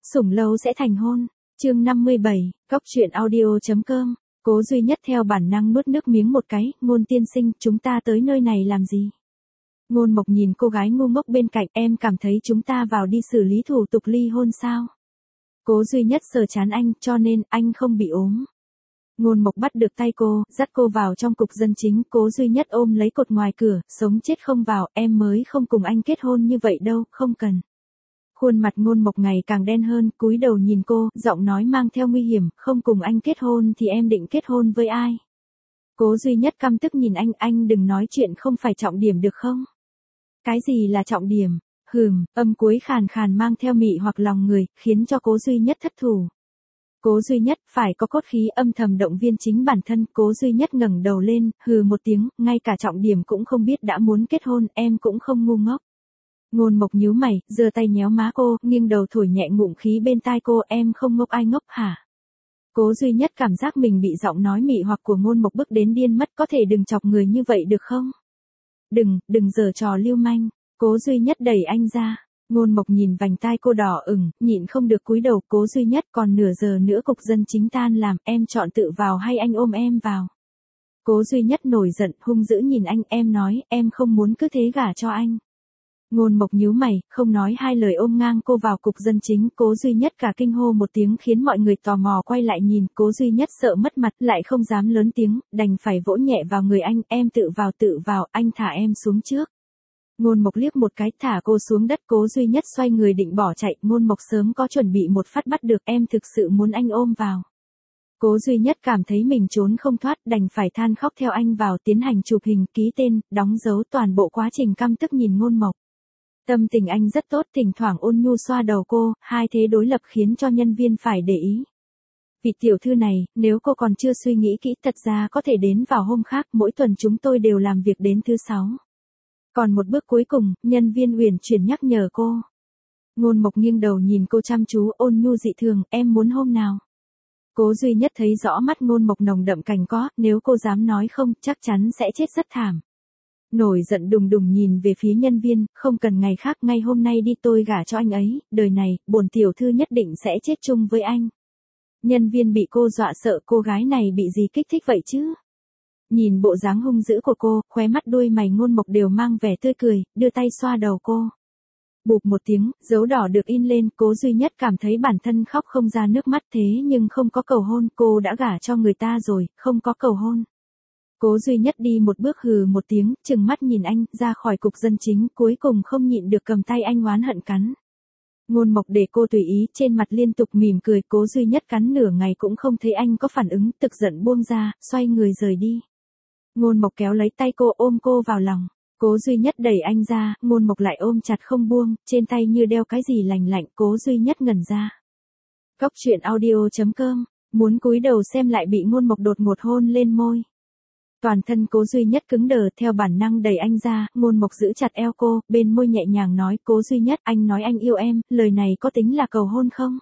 Sủng lâu sẽ thành hôn. Chương 57, Cóc truyện audio.com. Cố Duy Nhất theo bản năng nuốt nước miếng một cái, Ngôn tiên sinh, chúng ta tới nơi này làm gì? Ngôn Mộc nhìn cô gái ngu ngốc bên cạnh, em cảm thấy chúng ta vào đi xử lý thủ tục ly hôn sao? Cố Duy Nhất sờ chán anh, cho nên anh không bị ốm. Ngôn Mộc bắt được tay cô, dắt cô vào trong cục dân chính. Cố Duy Nhất ôm lấy cột ngoài cửa, sống chết không vào, em mới không cùng anh kết hôn như vậy đâu, không cần. Khuôn mặt Ngôn Mộc ngày càng đen hơn, cúi đầu nhìn cô, giọng nói mang theo nguy hiểm, không cùng anh kết hôn thì em định kết hôn với ai? Cố Duy Nhất căm tức nhìn anh đừng nói chuyện không phải trọng điểm được không? Cái gì là trọng điểm? Âm cuối khàn khàn mang theo mị hoặc lòng người, khiến cho Cố Duy Nhất thất thủ. Cố Duy Nhất phải có cốt khí, âm thầm động viên chính bản thân. Cố Duy Nhất ngẩng đầu lên, hừ một tiếng, ngay cả trọng điểm cũng không biết đã muốn kết hôn, em cũng không ngu ngốc. Ngôn Mộc nhíu mày, giơ tay nhéo má cô, nghiêng đầu thổi nhẹ ngụm khí bên tai cô, em không ngốc ai ngốc hả? Cố Duy Nhất cảm giác mình bị giọng nói mị hoặc của Ngôn Mộc bức đến điên mất, có thể đừng chọc người như vậy được không? Đừng giở trò lưu manh. Cố Duy Nhất đẩy anh ra. Ngôn Mộc nhìn vành tai cô đỏ ửng, nhịn không được cúi đầu. Cố Duy Nhất, còn nửa giờ nữa cục dân chính tan làm, em chọn tự vào hay anh ôm em vào? Cố Duy Nhất nổi giận, hung dữ nhìn anh, em nói, em không muốn cứ thế gả cho anh. Ngôn Mộc nhíu mày, không nói hai lời ôm ngang cô vào cục dân chính. Cố Duy Nhất cả kinh hô một tiếng khiến mọi người tò mò quay lại nhìn. Cố Duy Nhất sợ mất mặt, lại không dám lớn tiếng, đành phải vỗ nhẹ vào người anh, em tự vào, anh thả em xuống trước. Ngôn Mộc liếc một cái, thả cô xuống đất. Cố Duy Nhất xoay người định bỏ chạy. Ngôn Mộc sớm có chuẩn bị một phát bắt được, em thực sự muốn anh ôm vào. Cố Duy Nhất cảm thấy mình trốn không thoát, đành phải than khóc theo anh vào, tiến hành chụp hình, ký tên, đóng dấu, toàn bộ quá trình căm tức nhìn Ngôn Mộc. Tâm tình anh rất tốt, thỉnh thoảng ôn nhu xoa đầu cô, hai thế đối lập khiến cho nhân viên phải để ý. Vị tiểu thư này, nếu cô còn chưa suy nghĩ kỹ, thật ra có thể đến vào hôm khác, mỗi tuần chúng tôi đều làm việc đến thứ 6. Còn một bước cuối cùng, nhân viên uyển chuyển nhắc nhở cô. Ngôn Mộc nghiêng đầu nhìn cô chăm chú, ôn nhu dị thường, em muốn hôm nào? Cố Duy Nhất thấy rõ mắt Ngôn Mộc nồng đậm cành có, nếu cô dám nói không, chắc chắn sẽ chết rất thảm. Nổi giận đùng đùng nhìn về phía nhân viên, không cần ngày khác, ngay hôm nay đi, tôi gả cho anh ấy, đời này, bổn tiểu thư nhất định sẽ chết chung với anh. Nhân viên bị cô dọa sợ, cô gái này bị gì kích thích vậy chứ? Nhìn bộ dáng hung dữ của cô, khóe mắt đuôi mày Ngôn Mộc đều mang vẻ tươi cười, đưa tay xoa đầu cô. Bụp một tiếng, dấu đỏ được in lên. Cố Duy Nhất cảm thấy bản thân khóc không ra nước mắt, thế nhưng không có cầu hôn, cô đã gả cho người ta rồi, không có cầu hôn. Cố Duy Nhất đi một bước, hừ một tiếng, trừng mắt nhìn anh, ra khỏi cục dân chính, cuối cùng không nhịn được cầm tay anh oán hận cắn. Ngôn Mộc để cô tùy ý, trên mặt liên tục mỉm cười. Cố Duy Nhất cắn nửa ngày cũng không thấy anh có phản ứng, tức giận buông ra, xoay người rời đi. Ngôn Mộc kéo lấy tay cô, ôm cô vào lòng. Cố Duy Nhất đẩy anh ra, Ngôn Mộc lại ôm chặt không buông, trên tay như đeo cái gì lành lạnh. Cố Duy Nhất ngẩn ra. Cóc truyện audio.com, muốn cúi đầu xem lại bị Ngôn Mộc đột ngột hôn lên môi. Toàn thân Cố Duy Nhất cứng đờ, theo bản năng đẩy anh ra. Ngôn Mộc giữ chặt eo cô, bên môi nhẹ nhàng nói, Cố Duy Nhất, anh nói anh yêu em, lời này có tính là cầu hôn không?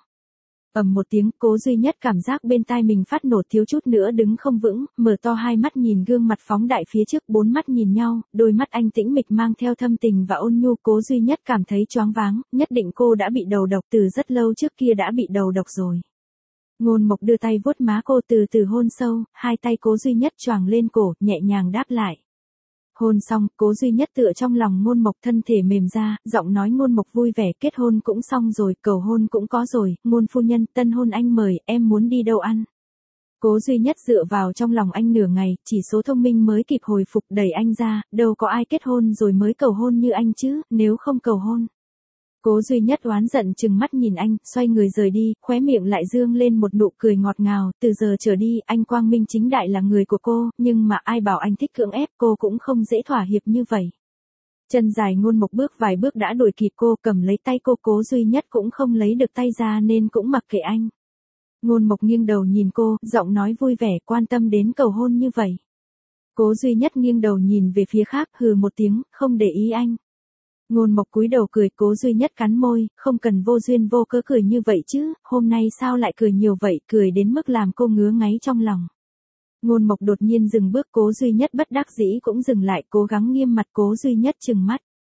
Ầm một tiếng, Cố Duy Nhất cảm giác bên tai mình phát nổ, thiếu chút nữa đứng không vững, mở to hai mắt nhìn gương mặt phóng đại phía trước. Bốn mắt nhìn nhau, đôi mắt anh tĩnh mịch mang theo thâm tình và ôn nhu. Cố Duy Nhất cảm thấy choáng váng, nhất định cô đã bị đầu độc, từ rất lâu trước kia đã bị đầu độc rồi. Ngôn Mộc đưa tay vuốt má cô, từ từ hôn sâu, hai tay Cố Duy Nhất choàng lên cổ, nhẹ nhàng đáp lại. Hôn xong, Cố Duy Nhất tựa trong lòng Ngôn Mộc, thân thể mềm ra, giọng nói Ngôn Mộc vui vẻ, kết hôn cũng xong rồi, cầu hôn cũng có rồi, Ngôn phu nhân, tân hôn anh mời, em muốn đi đâu ăn? Cố Duy Nhất dựa vào trong lòng anh nửa ngày, chỉ số thông minh mới kịp hồi phục, đẩy anh ra, đâu có ai kết hôn rồi mới cầu hôn như anh chứ, nếu không cầu hôn. Cố Duy Nhất oán giận trừng mắt nhìn anh, xoay người rời đi, khóe miệng lại dương lên một nụ cười ngọt ngào, từ giờ trở đi, anh quang minh chính đại là người của cô, nhưng mà ai bảo anh thích cưỡng ép, cô cũng không dễ thỏa hiệp như vậy. Chân dài Ngôn Mộc bước vài bước đã đuổi kịp cô, cầm lấy tay cô. Cố Duy Nhất cũng không lấy được tay ra nên cũng mặc kệ anh. Ngôn Mộc nghiêng đầu nhìn cô, giọng nói vui vẻ, quan tâm đến cầu hôn như vậy. Cố Duy Nhất nghiêng đầu nhìn về phía khác, hừ một tiếng, không để ý anh. Ngôn Mộc cúi đầu cười. Cố Duy Nhất cắn môi, không cần vô duyên vô cớ cười như vậy chứ, hôm nay sao lại cười nhiều vậy, cười đến mức làm cô ngứa ngáy trong lòng. Ngôn Mộc đột nhiên dừng bước, Cố Duy Nhất bất đắc dĩ cũng dừng lại, cố gắng nghiêm mặt. Cố Duy Nhất trừng mắt.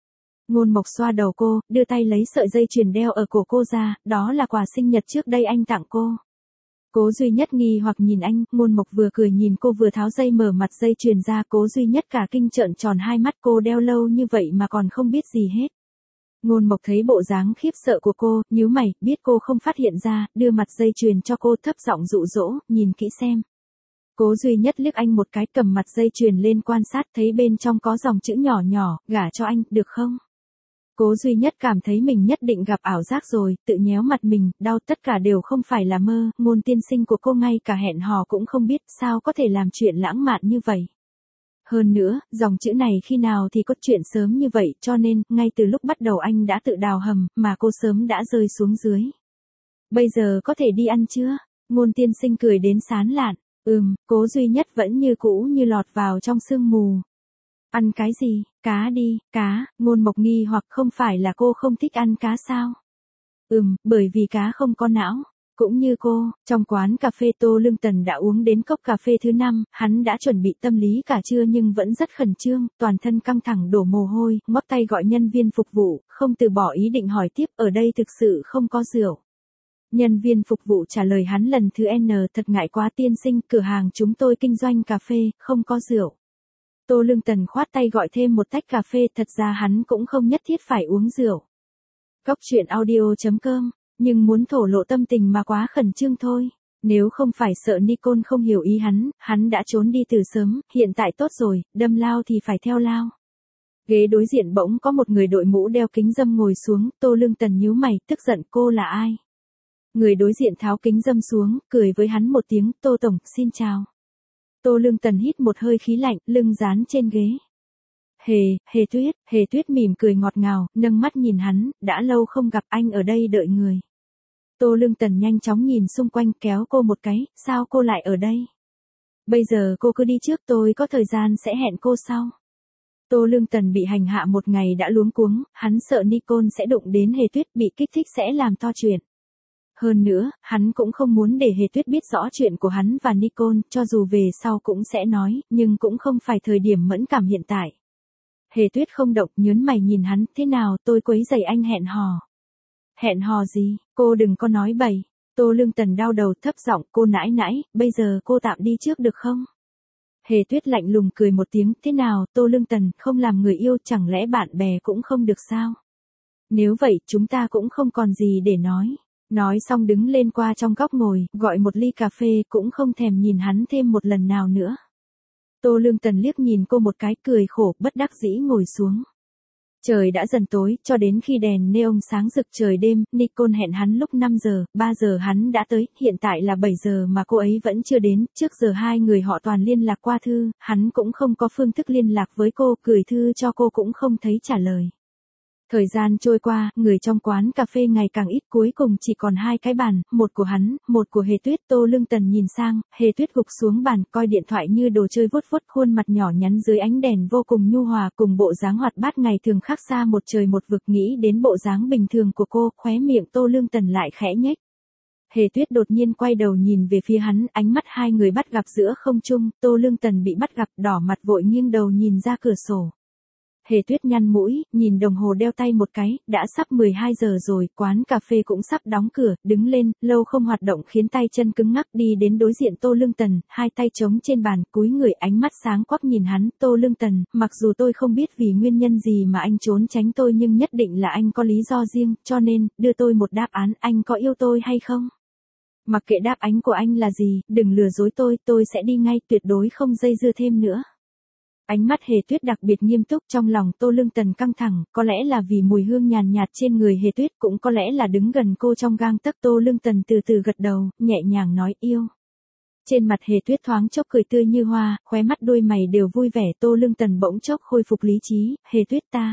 Ngôn Mộc xoa đầu cô, đưa tay lấy sợi dây chuyền đeo ở cổ cô ra, đó là quà sinh nhật trước đây anh tặng cô. Cố Duy Nhất nghi hoặc nhìn anh, Ngôn Mộc vừa cười nhìn cô vừa tháo dây mở mặt dây chuyền ra, Cố Duy Nhất cả kinh trợn tròn hai mắt, cô đeo lâu như vậy mà còn không biết gì hết. Ngôn Mộc thấy bộ dáng khiếp sợ của cô, nhíu mày, biết cô không phát hiện ra, đưa mặt dây chuyền cho cô, thấp giọng dụ dỗ, nhìn kỹ xem. Cố Duy Nhất liếc anh một cái, cầm mặt dây chuyền lên quan sát, thấy bên trong có dòng chữ nhỏ nhỏ, gả cho anh, được không? Cố Duy Nhất cảm thấy mình nhất định gặp ảo giác rồi, tự nhéo mặt mình, đau, tất cả đều không phải là mơ, Ngôn tiên sinh của cô ngay cả hẹn hò cũng không biết, sao có thể làm chuyện lãng mạn như vậy. Hơn nữa, dòng chữ này khi nào thì có chuyện sớm như vậy, cho nên, ngay từ lúc bắt đầu anh đã tự đào hầm, mà cô sớm đã rơi xuống dưới. Bây giờ có thể đi ăn chưa? Ngôn tiên sinh cười đến sán lạn. Cố Duy Nhất vẫn như cũ như lọt vào trong sương mù. Ăn cái gì? Cá đi, cá, Ngôn Mộc nghi hoặc không phải là cô không thích ăn cá sao? Bởi vì cá không có não. Cũng như cô, trong quán cà phê Tô Lương Tần đã uống đến cốc cà phê thứ 5, hắn đã chuẩn bị tâm lý cả trưa nhưng vẫn rất khẩn trương, toàn thân căng thẳng đổ mồ hôi, ngoắc tay gọi nhân viên phục vụ, không từ bỏ ý định hỏi tiếp, ở đây thực sự không có rượu. Nhân viên phục vụ trả lời hắn lần thứ N, thật ngại quá tiên sinh, cửa hàng chúng tôi kinh doanh cà phê, không có rượu. Tô Lương Tần khoát tay gọi thêm một tách cà phê, thật ra hắn cũng không nhất thiết phải uống rượu. Cóc truyện audio.com, nhưng muốn thổ lộ tâm tình mà quá khẩn trương thôi. Nếu không phải sợ Nicole không hiểu ý hắn đã trốn đi từ sớm, hiện tại tốt rồi, đâm lao thì phải theo lao. Ghế đối diện bỗng có một người đội mũ đeo kính râm ngồi xuống, Tô Lương Tần nhíu mày, tức giận, cô là ai? Người đối diện tháo kính râm xuống, cười với hắn một tiếng, Tô Tổng, xin chào. Tô Lương Tần hít một hơi khí lạnh, lưng dán trên ghế. Hề Tuyết mỉm cười ngọt ngào, nâng mắt nhìn hắn, đã lâu không gặp, anh ở đây đợi người. Tô Lương Tần nhanh chóng nhìn xung quanh, kéo cô một cái, sao cô lại ở đây? Bây giờ cô cứ đi trước, tôi có thời gian sẽ hẹn cô sau. Tô Lương Tần bị hành hạ một ngày đã luống cuống, hắn sợ Nicole sẽ đụng đến Hề Tuyết, bị kích thích sẽ làm to chuyện. Hơn nữa, hắn cũng không muốn để Hề Tuyết biết rõ chuyện của hắn và Nicole, cho dù về sau cũng sẽ nói, nhưng cũng không phải thời điểm mẫn cảm hiện tại. Hề Tuyết không động, nhớn mày nhìn hắn, thế nào, tôi quấy rầy anh hẹn hò. Hẹn hò gì, cô đừng có nói bậy. Tô Lương Tần đau đầu, thấp giọng, cô nãi, bây giờ cô tạm đi trước được không? Hề Tuyết lạnh lùng cười một tiếng, thế nào, Tô Lương Tần, không làm người yêu, chẳng lẽ bạn bè cũng không được sao? Nếu vậy, chúng ta cũng không còn gì để nói. Nói xong đứng lên qua trong góc ngồi, gọi một ly cà phê, cũng không thèm nhìn hắn thêm một lần nào nữa. Tô Lương Tần liếc nhìn cô một cái, cười khổ, bất đắc dĩ ngồi xuống. Trời đã dần tối, cho đến khi đèn neon sáng rực trời đêm, Nicole hẹn hắn lúc 5 giờ, 3 giờ hắn đã tới, hiện tại là 7 giờ mà cô ấy vẫn chưa đến, trước giờ hai người họ toàn liên lạc qua thư, hắn cũng không có phương thức liên lạc với cô, gửi thư cho cô cũng không thấy trả lời. Thời gian trôi qua, người trong quán cà phê ngày càng ít, cuối cùng chỉ còn hai cái bàn, một của hắn, một của Hề Tuyết. Tô Lương Tần nhìn sang, Hề Tuyết gục xuống bàn, coi điện thoại như đồ chơi vuốt vuốt, khuôn mặt nhỏ nhắn dưới ánh đèn vô cùng nhu hòa, cùng bộ dáng hoạt bát ngày thường khác xa một trời một vực. Nghĩ đến bộ dáng bình thường của cô, khóe miệng Tô Lương Tần lại khẽ nhếch. Hề Tuyết đột nhiên quay đầu nhìn về phía hắn, ánh mắt hai người bắt gặp giữa không trung, Tô Lương Tần bị bắt gặp, đỏ mặt vội nghiêng đầu nhìn ra cửa sổ. Hề Tuyết nhăn mũi, nhìn đồng hồ đeo tay một cái, đã sắp 12 giờ rồi, quán cà phê cũng sắp đóng cửa, đứng lên, lâu không hoạt động khiến tay chân cứng ngắc, đi đến đối diện Tô Lương Tần, hai tay trống trên bàn, cúi người, ánh mắt sáng quắc nhìn hắn, Tô Lương Tần, mặc dù tôi không biết vì nguyên nhân gì mà anh trốn tránh tôi nhưng nhất định là anh có lý do riêng, cho nên, đưa tôi một đáp án, anh có yêu tôi hay không? Mặc kệ đáp án của anh là gì, đừng lừa dối tôi sẽ đi ngay, tuyệt đối không dây dưa thêm nữa. Ánh mắt Hề Tuyết đặc biệt nghiêm túc, trong lòng Tô Lương Tần căng thẳng, có lẽ là vì mùi hương nhàn nhạt trên người Hề Tuyết, cũng có lẽ là đứng gần cô trong gang tấc. Tô Lương Tần từ từ gật đầu, nhẹ nhàng nói yêu. Trên mặt Hề Tuyết thoáng chốc cười tươi như hoa, khóe mắt đôi mày đều vui vẻ. Tô Lương Tần bỗng chốc khôi phục lý trí, Hề Tuyết ta.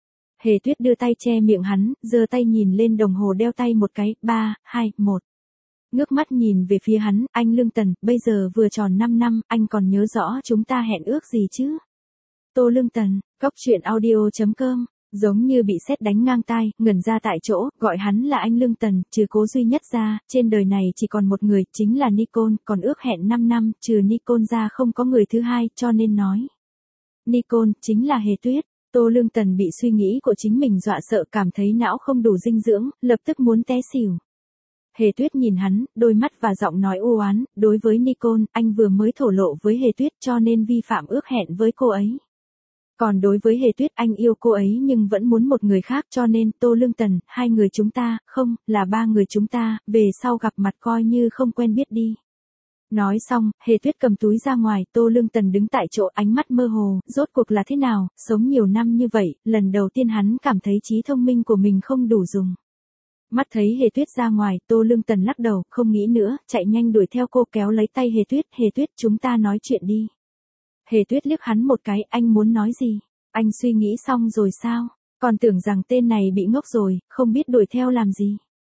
Hề Tuyết đưa tay che miệng hắn, giơ tay nhìn lên đồng hồ đeo tay một cái, 3, 2, 1. Ngước mắt nhìn về phía hắn, anh Lương Tần, bây giờ vừa tròn 5 năm, anh còn nhớ rõ chúng ta hẹn ước gì chứ? Tô Lương Tần, cóc truyện audio.com, giống như bị sét đánh ngang tai, ngẩn ra tại chỗ, gọi hắn là anh Lương Tần, trừ Cố Duy Nhất ra, trên đời này chỉ còn một người, chính là Nicole, còn ước hẹn 5 năm, trừ Nicole ra không có người thứ hai, cho nên nói. Nicole, chính là Hề Tuyết. Tô Lương Tần bị suy nghĩ của chính mình dọa sợ, cảm thấy não không đủ dinh dưỡng, lập tức muốn té xỉu. Hề Tuyết nhìn hắn, đôi mắt và giọng nói u oán, đối với Nicole, anh vừa mới thổ lộ với Hề Tuyết cho nên vi phạm ước hẹn với cô ấy. Còn đối với Hề Tuyết, anh yêu cô ấy nhưng vẫn muốn một người khác, cho nên Tô Lương Tần, hai người chúng ta, không, là ba người chúng ta, về sau gặp mặt coi như không quen biết đi. Nói xong, Hề Tuyết cầm túi ra ngoài, Tô Lương Tần đứng tại chỗ, ánh mắt mơ hồ, rốt cuộc là thế nào, sống nhiều năm như vậy, lần đầu tiên hắn cảm thấy trí thông minh của mình không đủ dùng. Mắt thấy Hề Tuyết ra ngoài, Tô Lương Tần lắc đầu, không nghĩ nữa, chạy nhanh đuổi theo cô, kéo lấy tay Hề Tuyết, chúng ta nói chuyện đi. Hề Tuyết liếc hắn một cái, anh muốn nói gì? Anh suy nghĩ xong rồi sao? Còn tưởng rằng tên này bị ngốc rồi, không biết đuổi theo làm gì.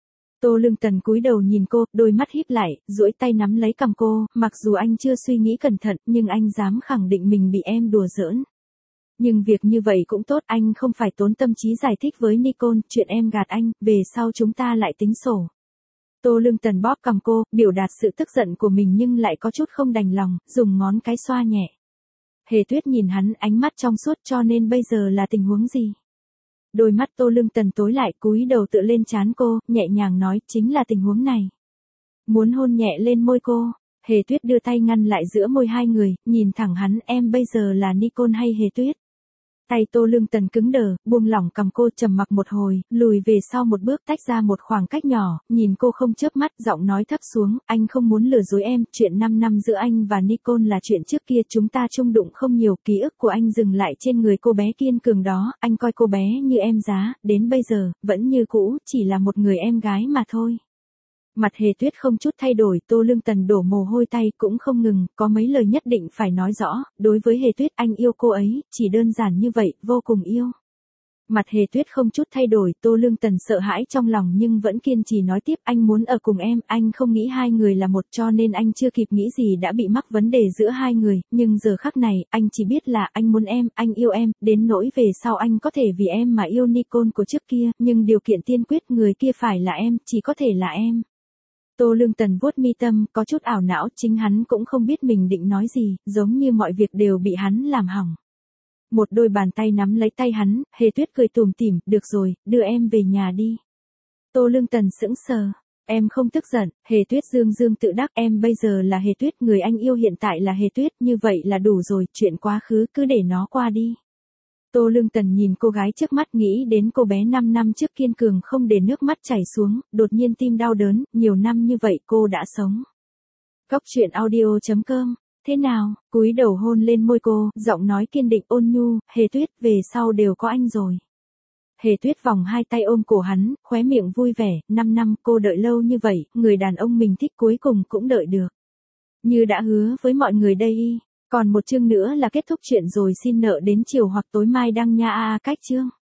Tô Lương Tần cúi đầu nhìn cô, đôi mắt híp lại, duỗi tay nắm lấy cằm cô, mặc dù anh chưa suy nghĩ cẩn thận, nhưng anh dám khẳng định mình bị em đùa giỡn. Nhưng việc như vậy cũng tốt, anh không phải tốn tâm trí giải thích với Nicole, chuyện em gạt anh, về sau chúng ta lại tính sổ. Tô Lương Tần bóp cằm cô, biểu đạt sự tức giận của mình nhưng lại có chút không đành lòng, dùng ngón cái xoa nhẹ. Hề Tuyết nhìn hắn, ánh mắt trong suốt, cho nên bây giờ là tình huống gì? Đôi mắt Tô Lương Tần tối lại, cúi đầu tựa lên trán cô, nhẹ nhàng nói, chính là tình huống này. Muốn hôn nhẹ lên môi cô, Hề Tuyết đưa tay ngăn lại giữa môi hai người, nhìn thẳng hắn, em bây giờ là Nicole hay Hề Tuyết? Tay Tô Lương Tần cứng đờ, buông lỏng cầm cô, trầm mặc một hồi, lùi về sau một bước, tách ra một khoảng cách nhỏ, nhìn cô không chớp mắt, giọng nói thấp xuống, anh không muốn lừa dối em, chuyện 5 năm giữa anh và Nicole là chuyện trước kia, chúng ta chung đụng không nhiều, ký ức của anh dừng lại trên người cô bé kiên cường đó, anh coi cô bé như em giá, đến bây giờ, vẫn như cũ, chỉ là một người em gái mà thôi. Mặt Hề Tuyết không chút thay đổi, Tô Lương Tần đổ mồ hôi tay cũng không ngừng, có mấy lời nhất định phải nói rõ, đối với Hề Tuyết anh yêu cô ấy, chỉ đơn giản như vậy, vô cùng yêu. Mặt Hề Tuyết không chút thay đổi, Tô Lương Tần sợ hãi trong lòng nhưng vẫn kiên trì nói tiếp, anh muốn ở cùng em, anh không nghĩ hai người là một, cho nên anh chưa kịp nghĩ gì đã bị mắc vấn đề giữa hai người, nhưng giờ khắc này, anh chỉ biết là anh muốn em, anh yêu em, đến nỗi về sau anh có thể vì em mà yêu Nicole của trước kia, nhưng điều kiện tiên quyết người kia phải là em, chỉ có thể là em. Tô Lương Tần vuốt mi tâm, có chút ảo não, chính hắn cũng không biết mình định nói gì, giống như mọi việc đều bị hắn làm hỏng. Một đôi bàn tay nắm lấy tay hắn, Hề Tuyết cười tủm tỉm, được rồi, đưa em về nhà đi. Tô Lương Tần sững sờ, em không tức giận, Hề Tuyết dương dương tự đắc, em bây giờ là Hề Tuyết, người anh yêu hiện tại là Hề Tuyết, như vậy là đủ rồi, chuyện quá khứ cứ để nó qua đi. Tô Lương Tần nhìn cô gái trước mắt, nghĩ đến cô bé 5 năm trước kiên cường không để nước mắt chảy xuống, đột nhiên tim đau đớn, nhiều năm như vậy cô đã sống. Cóc truyện audio.com, thế nào, cúi đầu hôn lên môi cô, giọng nói kiên định ôn nhu, Hề Tuyết, về sau đều có anh rồi. Hề Tuyết vòng hai tay ôm cổ hắn, khóe miệng vui vẻ, 5 năm cô đợi lâu như vậy, người đàn ông mình thích cuối cùng cũng đợi được. Như đã hứa với mọi người đây y. Còn một chương nữa là kết thúc chuyện rồi, xin nợ đến chiều hoặc tối mai đăng nha cách chương.